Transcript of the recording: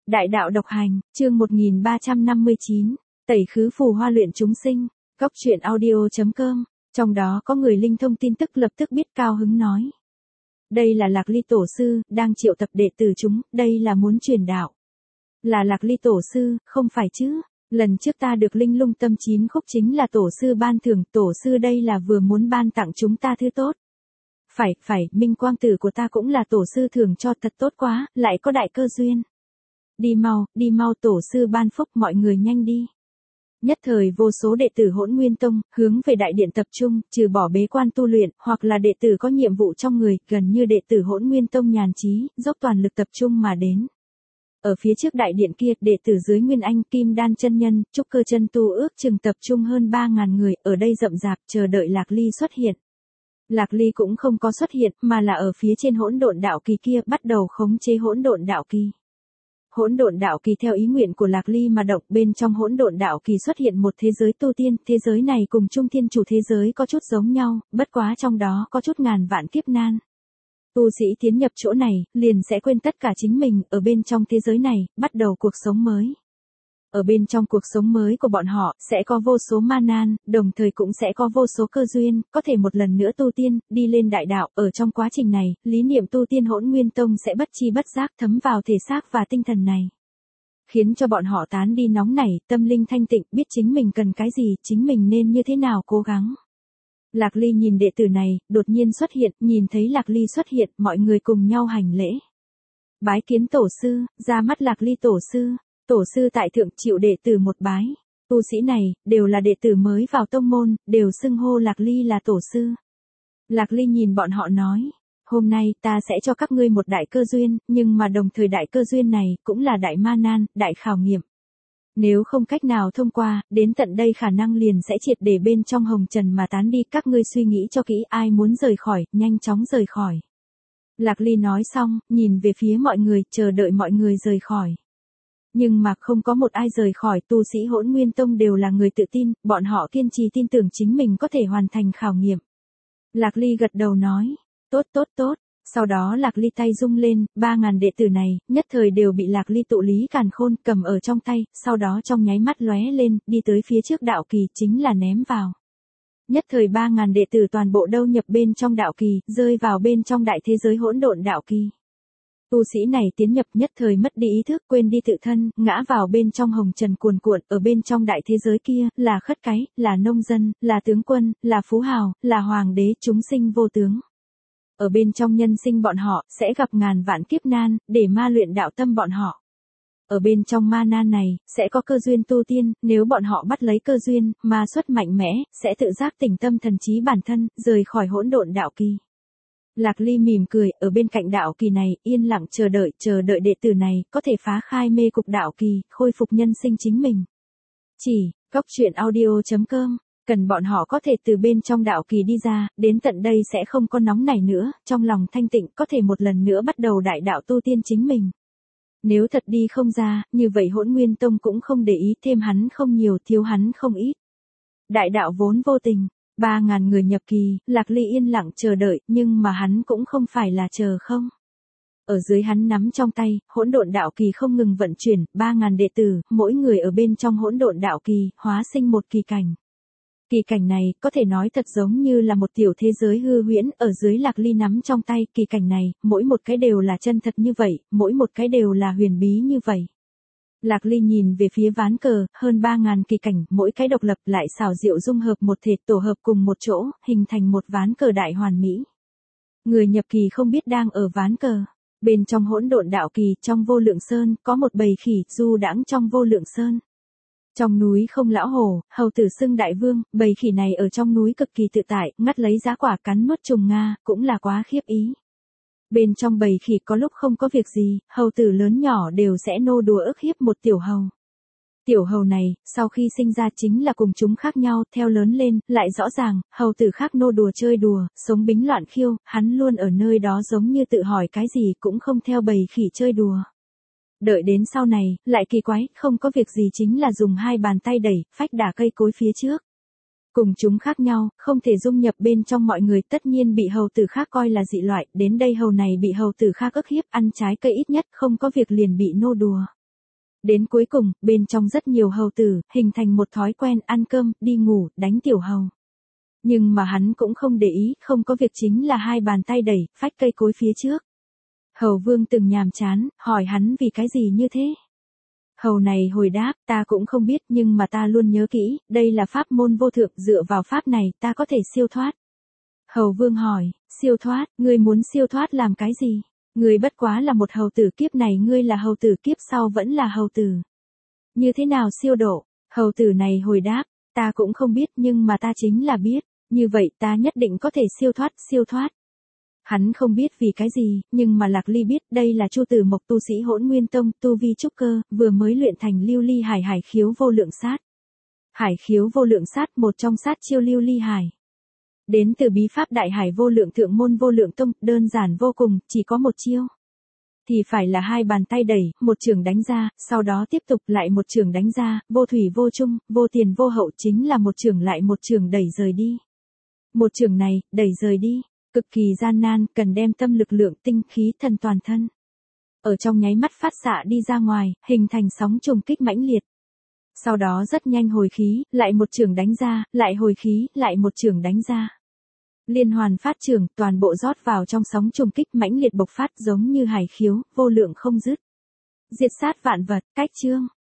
Đại đạo độc hành, chương 1359, tẩy khứ phù hoa luyện chúng sinh, góc truyện audio.com, trong đó có người linh thông tin tức lập tức biết cao hứng nói. Đây là Lạc Ly Tổ Sư, đang triệu tập đệ tử chúng, đây là muốn truyền đạo. Là Lạc Ly Tổ Sư, không phải chứ, lần trước ta được linh lung tâm 9 khúc chính là Tổ Sư ban thưởng, Tổ Sư đây là vừa muốn ban tặng chúng ta thứ tốt. Phải, minh quang tử của ta cũng là Tổ Sư thưởng cho thật tốt quá, lại có đại cơ duyên. Đi mau Tổ Sư ban phúc, mọi người nhanh đi. Nhất thời vô số đệ tử Hỗn Nguyên Tông, hướng về đại điện tập trung, trừ bỏ bế quan tu luyện, hoặc là đệ tử có nhiệm vụ trong người, gần như đệ tử Hỗn Nguyên Tông nhàn trí, dốc toàn lực tập trung mà đến. Ở phía trước đại điện kia, đệ tử dưới Nguyên Anh, Kim Đan chân nhân, Trúc Cơ chân tu ước chừng tập trung hơn 3.000 người, ở đây rậm rạp, chờ đợi Lạc Ly xuất hiện. Lạc Ly cũng không có xuất hiện, mà là ở phía trên hỗn độn đạo kỳ kia, bắt đầu khống chế hỗn độn đạo kỳ. Hỗn độn đạo kỳ theo ý nguyện của Lạc Ly mà động, bên trong hỗn độn đạo kỳ xuất hiện một thế giới tu tiên, thế giới này cùng Trung Thiên Chủ thế giới có chút giống nhau, bất quá trong đó có chút ngàn vạn kiếp nan. Tu sĩ tiến nhập chỗ này, liền sẽ quên tất cả chính mình, ở bên trong thế giới này, bắt đầu cuộc sống mới. Ở bên trong cuộc sống mới của bọn họ, sẽ có vô số ma nan, đồng thời cũng sẽ có vô số cơ duyên, có thể một lần nữa tu tiên, đi lên đại đạo. Ở trong quá trình này, lý niệm tu tiên Hỗn Nguyên Tông sẽ bất chi bất giác thấm vào thể xác và tinh thần này. Khiến cho bọn họ tán đi nóng nảy, tâm linh thanh tịnh, biết chính mình cần cái gì, chính mình nên như thế nào cố gắng. Lạc Ly nhìn đệ tử này, đột nhiên xuất hiện, nhìn thấy Lạc Ly xuất hiện, mọi người cùng nhau hành lễ. Bái kiến Tổ Sư, ra mắt Lạc Ly Tổ Sư. Tổ Sư tại thượng chịu đệ tử một bái. Tu sĩ này, đều là đệ tử mới vào tông môn, đều xưng hô Lạc Ly là Tổ Sư. Lạc Ly nhìn bọn họ nói, hôm nay ta sẽ cho các ngươi một đại cơ duyên, nhưng mà đồng thời đại cơ duyên này, cũng là đại ma nan, đại khảo nghiệm. Nếu không cách nào thông qua, đến tận đây khả năng liền sẽ triệt để bên trong hồng trần mà tán đi, các ngươi suy nghĩ cho kỹ, ai muốn rời khỏi, nhanh chóng rời khỏi. Lạc Ly nói xong, nhìn về phía mọi người, chờ đợi mọi người rời khỏi. Nhưng mà không có một ai rời khỏi, tu sĩ Hỗn Nguyên Tông đều là người tự tin, bọn họ kiên trì tin tưởng chính mình có thể hoàn thành khảo nghiệm. Lạc Ly gật đầu nói, tốt. Sau đó Lạc Ly tay rung lên, 3.000 đệ tử này, nhất thời đều bị Lạc Ly tụ lý càn khôn cầm ở trong tay, sau đó trong nháy mắt lóe lên, đi tới phía trước đạo kỳ, chính là ném vào. Nhất thời 3.000 đệ tử toàn bộ đâu nhập bên trong đạo kỳ, rơi vào bên trong đại thế giới hỗn độn đạo kỳ. Tu sĩ này tiến nhập nhất thời mất đi ý thức, quên đi tự thân, ngã vào bên trong hồng trần cuồn cuộn, ở bên trong đại thế giới kia, là khất cái, là nông dân, là tướng quân, là phú hào, là hoàng đế, chúng sinh vô tướng. Ở bên trong nhân sinh bọn họ, sẽ gặp ngàn vạn kiếp nan, để ma luyện đạo tâm bọn họ. Ở bên trong ma nan này, sẽ có cơ duyên tu tiên, nếu bọn họ bắt lấy cơ duyên, ma xuất mạnh mẽ, sẽ tự giác tỉnh tâm thần trí bản thân, rời khỏi hỗn độn đạo kỳ. Lạc Ly mỉm cười, ở bên cạnh đạo kỳ này, yên lặng chờ đợi đệ tử này, có thể phá khai mê cục đạo kỳ, khôi phục nhân sinh chính mình. Chỉ, góc truyện audio.com, cần bọn họ có thể từ bên trong đạo kỳ đi ra, đến tận đây sẽ không có nóng nảy nữa, trong lòng thanh tịnh, có thể một lần nữa bắt đầu đại đạo tu tiên chính mình. Nếu thật đi không ra, như vậy Hỗn Nguyên Tông cũng không để ý, thêm hắn không nhiều, thiếu hắn không ít. Đại đạo vốn vô tình. 3.000 người nhập kỳ, Lạc Ly yên lặng chờ đợi, nhưng mà hắn cũng không phải là chờ không. Ở dưới hắn nắm trong tay, hỗn độn đạo kỳ không ngừng vận chuyển, 3.000 đệ tử, mỗi người ở bên trong hỗn độn đạo kỳ, hóa sinh một kỳ cảnh. Kỳ cảnh này, có thể nói thật giống như là một tiểu thế giới hư huyễn, ở dưới Lạc Ly nắm trong tay, kỳ cảnh này, mỗi một cái đều là chân thật như vậy, mỗi một cái đều là huyền bí như vậy. Lạc Ly nhìn về phía ván cờ, hơn 3.000 kỳ cảnh, mỗi cái độc lập lại xảo diệu dung hợp một thể, tổ hợp cùng một chỗ, hình thành một ván cờ đại hoàn mỹ. Người nhập kỳ không biết đang ở ván cờ. Bên trong hỗn độn đạo kỳ, trong vô lượng sơn, có một bầy khỉ, du đãng trong vô lượng sơn. Trong núi không lão hổ, hầu tử xưng đại vương, bầy khỉ này ở trong núi cực kỳ tự tại, ngắt lấy giá quả cắn nuốt trùng Nga, cũng là quá khiếp ý. Bên trong bầy khỉ có lúc không có việc gì, hầu tử lớn nhỏ đều sẽ nô đùa ức hiếp một tiểu hầu. Tiểu hầu này, sau khi sinh ra chính là cùng chúng khác nhau, theo lớn lên, lại rõ ràng, hầu tử khác nô đùa chơi đùa, sống bính loạn khiêu, hắn luôn ở nơi đó giống như tự hỏi cái gì cũng không theo bầy khỉ chơi đùa. Đợi đến sau này, lại kỳ quái, không có việc gì chính là dùng hai bàn tay đẩy, phách đả cây cối phía trước. Cùng chúng khác nhau, không thể dung nhập bên trong mọi người, tất nhiên bị hầu tử khác coi là dị loại, đến đây hầu này bị hầu tử khác ức hiếp, ăn trái cây ít nhất, không có việc liền bị nô đùa. Đến cuối cùng, bên trong rất nhiều hầu tử, hình thành một thói quen ăn cơm, đi ngủ, đánh tiểu hầu. Nhưng mà hắn cũng không để ý, không có việc chính là hai bàn tay đẩy, phách cây cối phía trước. Hầu vương từng nhàm chán, hỏi hắn vì cái gì như thế. Hầu này hồi đáp, ta cũng không biết nhưng mà ta luôn nhớ kỹ, đây là pháp môn vô thượng, dựa vào pháp này ta có thể siêu thoát. Hầu vương hỏi, siêu thoát, ngươi muốn siêu thoát làm cái gì? Ngươi bất quá là một hầu tử, kiếp này ngươi là hầu tử, kiếp sau vẫn là hầu tử. Như thế nào siêu độ? Hầu tử này hồi đáp, ta cũng không biết nhưng mà ta chính là biết, như vậy ta nhất định có thể siêu thoát. Hắn không biết vì cái gì, nhưng mà Lạc Ly biết đây là Chu Tử Mộc, tu sĩ Hỗn Nguyên Tông, tu vi trúc cơ, vừa mới luyện thành lưu ly hải khiếu vô lượng sát. Hải khiếu vô lượng sát, một trong sát chiêu lưu ly hải. Đến từ bí pháp đại hải vô lượng thượng môn vô lượng tông, đơn giản vô cùng, chỉ có một chiêu. Thì phải là hai bàn tay đẩy, một chưởng đánh ra, sau đó tiếp tục lại một chưởng đánh ra, vô thủy vô chung, vô tiền vô hậu, chính là một chưởng lại một chưởng đẩy rời đi. Một chưởng này, đẩy rời đi, cực kỳ gian nan, cần đem tâm lực lượng, tinh khí thần toàn thân. Ở trong nháy mắt phát xạ đi ra ngoài, hình thành sóng trùng kích mãnh liệt. Sau đó rất nhanh hồi khí, lại một chưởng đánh ra, lại hồi khí, lại một chưởng đánh ra. Liên hoàn phát chưởng, toàn bộ rót vào trong sóng trùng kích mãnh liệt bộc phát, giống như hải khiếu, vô lượng không dứt. Diệt sát vạn vật, cách chương.